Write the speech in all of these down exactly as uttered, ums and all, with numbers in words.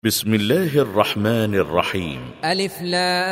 بسم الله الرحمن الرحيم. ألف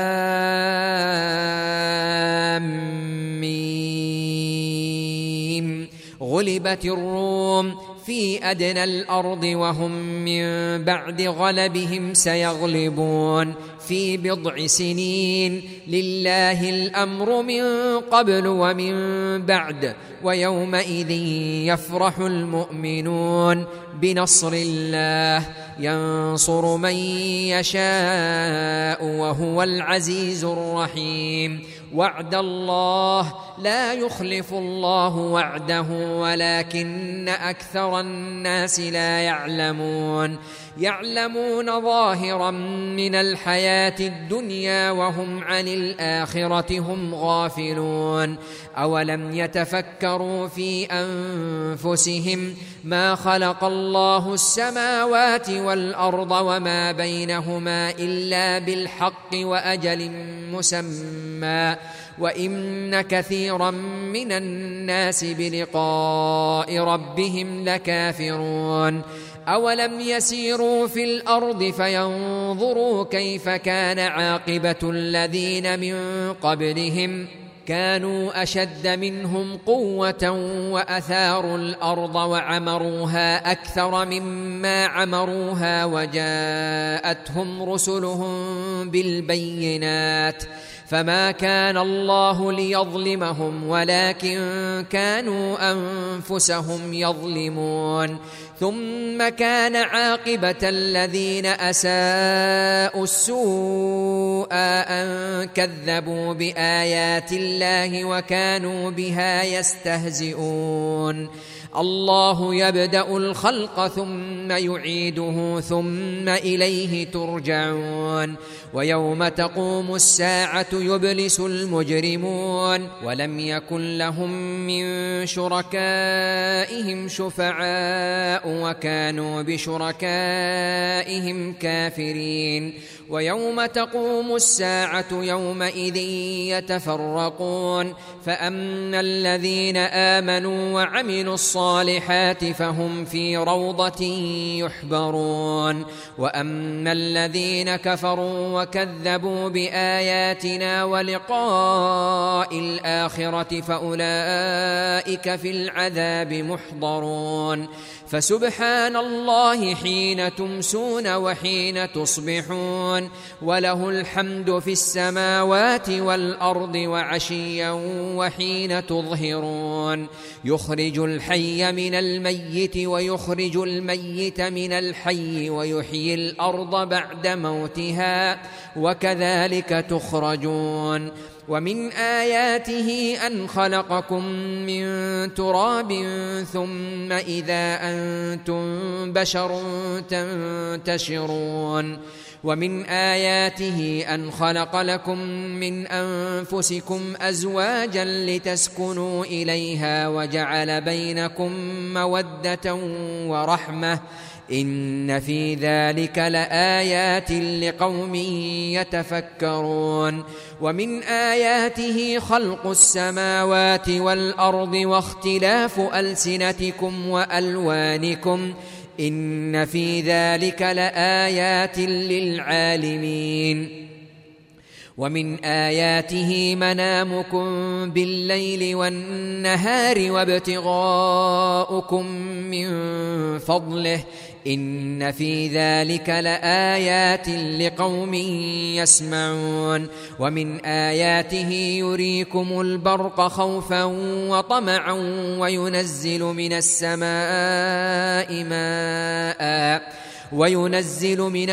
لام ميم. غلبت الروم في أدنى الأرض وهم من بعد غلبهم سيغلبون في بضع سنين. لله الأمر من قبل ومن بعد ويومئذ يفرح المؤمنون بنصر الله ينصر من يشاء وهو العزيز الرحيم. وعد الله لا يخلف الله وعده ولكن أكثر الناس لا يعلمون. يعلمون ظاهرا من الحياة الدنيا وهم عن الآخرة هم غافلون. أولم يتفكروا في أنفسهم ما خلق الله السماوات والأرض وما بينهما إلا بالحق وأجل مسمى وإن كثيرا من الناس بلقاء ربهم لكافرون. أولم يسيروا في الأرض فينظروا كيف كان عاقبة الذين من قبلهم كانوا أشد منهم قوة وأثاروا الأرض وعمروها أكثر مما عمروها وجاءتهم رسلهم بالبينات فما كان الله ليظلمهم ولكن كانوا أنفسهم يظلمون. ثم كان عاقبة الذين أساءوا السوء أن كذبوا بآيات الله وكانوا بها يستهزئون. الله يبدأ الخلق ثم يعيده ثم إليه ترجعون. ويوم تقوم الساعة يبلس المجرمون ولم يكن لهم من شركائهم شفعاء وكانوا بشركائهم كافرين. ويوم تقوم الساعة يومئذ يتفرقون فأما الذين آمنوا وعملوا الصالحات فهم في روضة يحبرون وأما الذين كفروا وكذبوا بآياتنا ولقاء الآخرة فأولئك في العذاب محضرون. فسبحان الله حين تمسون وحين تصبحون وله الحمد في السماوات والأرض وعشيا وحين تظهرون. يخرج الحي من الميت ويخرج الميت من الحي ويحيي الأرض بعد موتها وكذلك تخرجون. ومن آياته أن خلقكم من تراب ثم إذا أنتم بشر تنتشرون. ومن آياته أن خلق لكم من أنفسكم أزواجا لتسكنوا إليها وجعل بينكم مودة ورحمة إن في ذلك لآيات لقوم يتفكرون. ومن آياته خلق السماوات والأرض واختلاف ألسنتكم وألوانكم إن في ذلك لآيات للعالمين. ومن آياته منامكم بالليل والنهار وابتغاؤكم من فضله إن في ذلك لآيات لقوم يسمعون. ومن آياته يريكم البرق خوفا وطمعا وينزل من السماء ماء وينزل من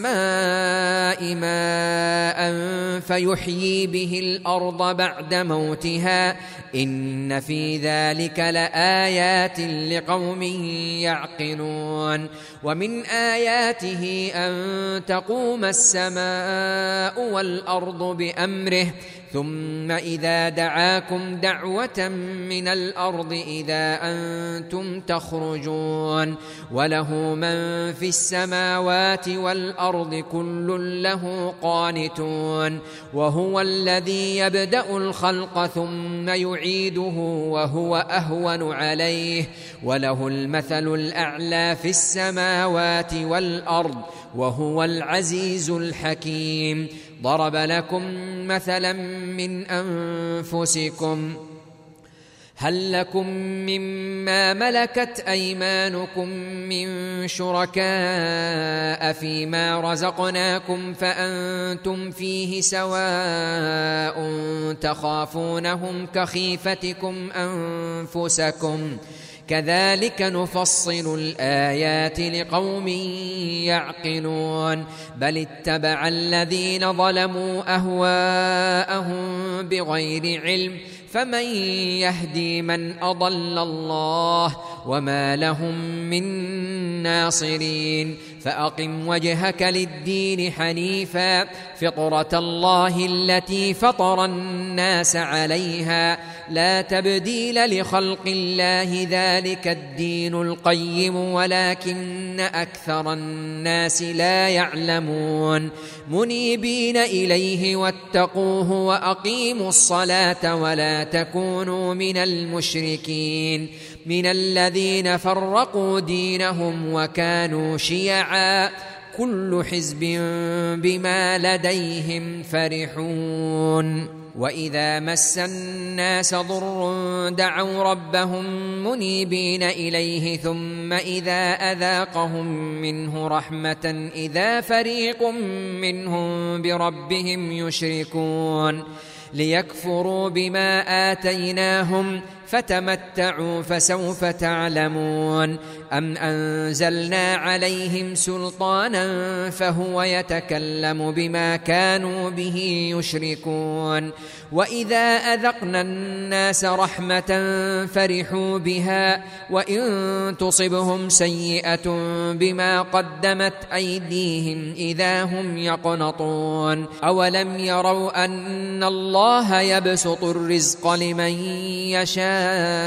السماء ماء فيحيي به الأرض بعد موتها إن في ذلك لآيات لقوم يعقلون. ومن آياته أن تقوم السماء والأرض بأمره ثم إذا دعاكم دعوة من الأرض إذا أنتم تخرجون. وله من في السماوات والأرض كل له قانتون. وهو الذي يبدأ الخلق ثم يعيده وهو أهون عليه وله المثل الأعلى في السماوات والأرض وهو العزيز الحكيم. ضرب لكم مثلا من أنفسكم هل لكم مما ملكت أيمانكم من شركاء فيما رزقناكم فأنتم فيه سواء تخافونهم كخيفتكم أنفسكم كذلك نفصل الآيات لقوم يعقلون. بل اتبع الذين ظلموا أهواءهم بغير علم فمن يهدي من أضل الله وما لهم من ناصرين. فأقم وجهك للدين حنيفا فطرة الله التي فطر الناس عليها لا تبديل لخلق الله ذلك الدين القيم ولكن أكثر الناس لا يعلمون. منيبين إليه واتقوه وأقيموا الصلاة ولا تكونوا من المشركين من الذين فرقوا دينهم وكانوا شيعا كل حزب بما لديهم فرحون. وإذا مس الناس ضر دعوا ربهم منيبين إليه ثم إذا أذاقهم منه رحمة إذا فريق منهم بربهم يشركون. ليكفروا بما آتيناهم فتمتعوا فسوف تعلمون. أم أنزلنا عليهم سلطانا فهو يتكلم بما كانوا به يشركون. وإذا أذقنا الناس رحمة فرحوا بها وإن تصبهم سيئة بما قدمت أيديهم إذا هم يقنطون. أولم يروا أن الله يبسط الرزق لمن يشاء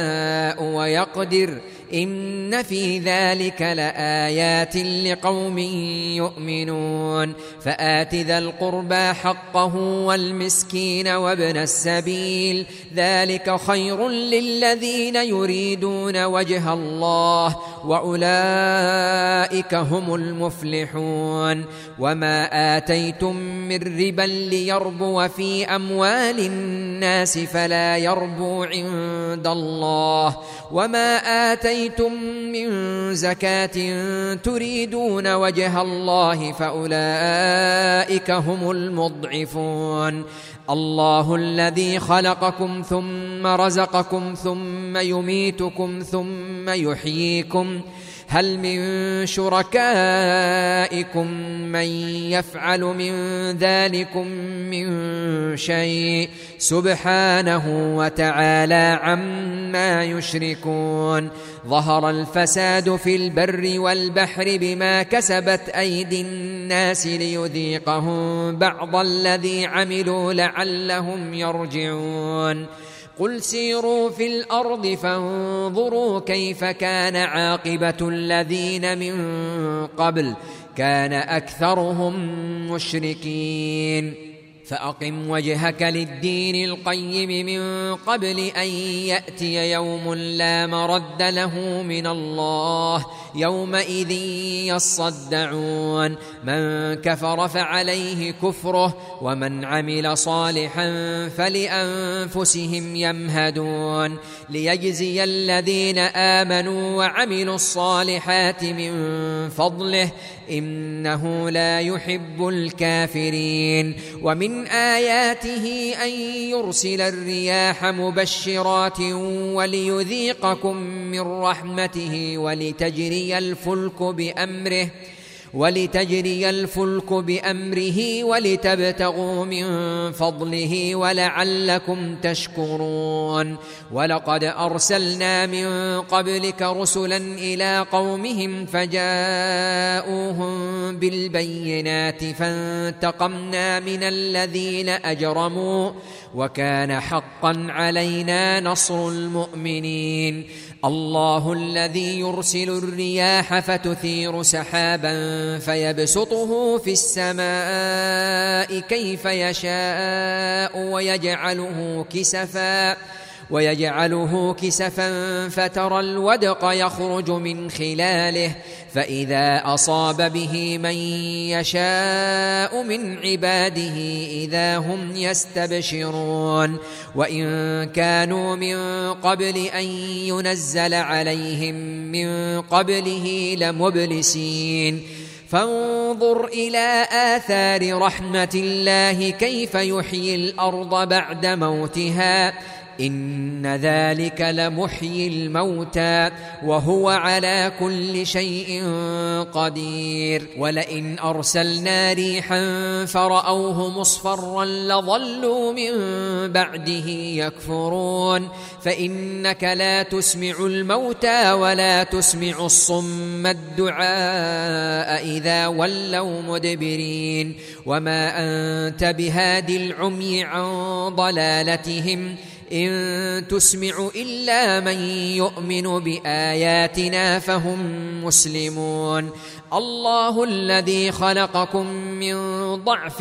ويقدر إن في ذلك لآيات لقوم يؤمنون. فآت ذا القربى حقه والمسكين وابن السبيل ذلك خير للذين يريدون وجه الله وأولئك هم المفلحون. وما آتيتم من ربا ليربو في أموال الناس فلا يربو عند الله وما آتيتم من زكاة تريدون وجه الله فأولئك هم المضعفون. الله الذي خلقكم ثم رزقكم ثم يميتكم ثم يحييكم هل من شركائكم من يفعل من ذلكم من شيء سبحانه وتعالى عما يشركون. ظهر الفساد في البر والبحر بما كسبت أيدي الناس ليذيقهم بعض الذي عملوا لعلهم يرجعون. قل سيروا في الأرض فانظروا كيف كان عاقبة الذين من قبل كان أكثرهم مشركين. فأقم وجهك للدين القيم من قبل أن يأتي يوم لا مرد له من الله يومئذ يصدعون. من كفر فعليه كفره ومن عمل صالحا فلأنفسهم يمهدون. ليجزي الذين آمنوا وعملوا الصالحات من فضله إنه لا يحب الكافرين. ومن آياته أن يرسل الرياح مبشرات وليذيقكم من رحمته ولتجري الفلك بأمره ولتجري الفلك بأمره ولتبتغوا من فضله ولعلكم تشكرون. ولقد أرسلنا من قبلك رسلا إلى قومهم فجاءوهم بالبينات فانتقمنا من الذين أجرموا وكان حقا علينا نصر المؤمنين. الله الذي يرسل الرياح فتثير سحابا فيبسطه في السماء كيف يشاء ويجعله كسفا ويجعله كسفا فترى الودق يخرج من خلاله فإذا أصاب به من يشاء من عباده إذا هم يستبشرون وإن كانوا من قبل أن ينزل عليهم من قبله لمبلسين فانظر إلى آثار رحمة الله كيف يحيي الأرض بعد موتها إن ذلك لمحيي الموتى وهو على كل شيء قدير ولئن أرسلنا ريحا فرأوه مصفرا لظلوا من بعده يكفرون فإنك لا تسمع الموتى ولا تسمع الصم الدعاء إذا ولوا مدبرين وما أنت بهاد العمي عن ضلالتهم إن تسمع إلا من يؤمن بآياتنا فهم مسلمون الله الذي خلقكم من ضعف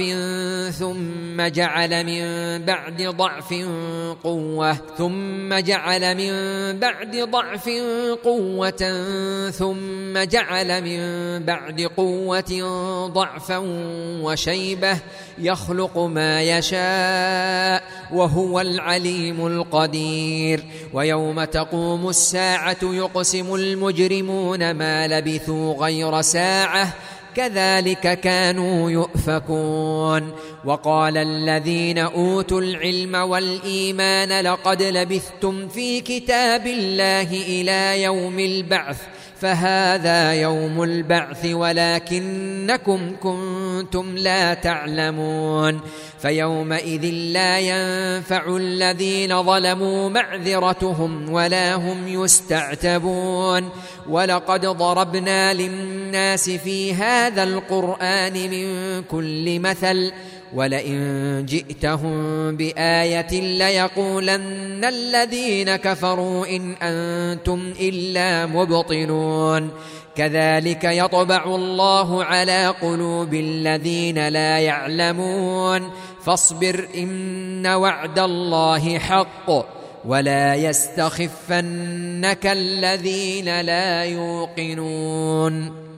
ثم جعل من بعد ضعف قوة ثم جعل من بعد ضعف قوة ثم جعل من بعد قوة ضعفا وشيبة يخلق ما يشاء وهو العليم القدير ويوم تقوم الساعة يقسم المجرمون ما لبثوا غير ساعة كذلك كانوا يؤفكون وقال الذين أوتوا العلم والإيمان لقد لبثتم في كتاب الله إلى يوم البعث فهذا يوم البعث ولكنكم كنتم لا تعلمون فيومئذ لا ينفع الذين ظلموا معذرتهم ولا هم يستعتبون ولقد ضربنا للناس في هذا القرآن من كل مثل ولئن جئتهم بآية ليقولن الذين كفروا إن أنتم إلا مبطلون كذلك يطبع الله على قلوب الذين لا يعلمون فاصبر إن وعد الله حق ولا يستخفنك الذين لا يوقنون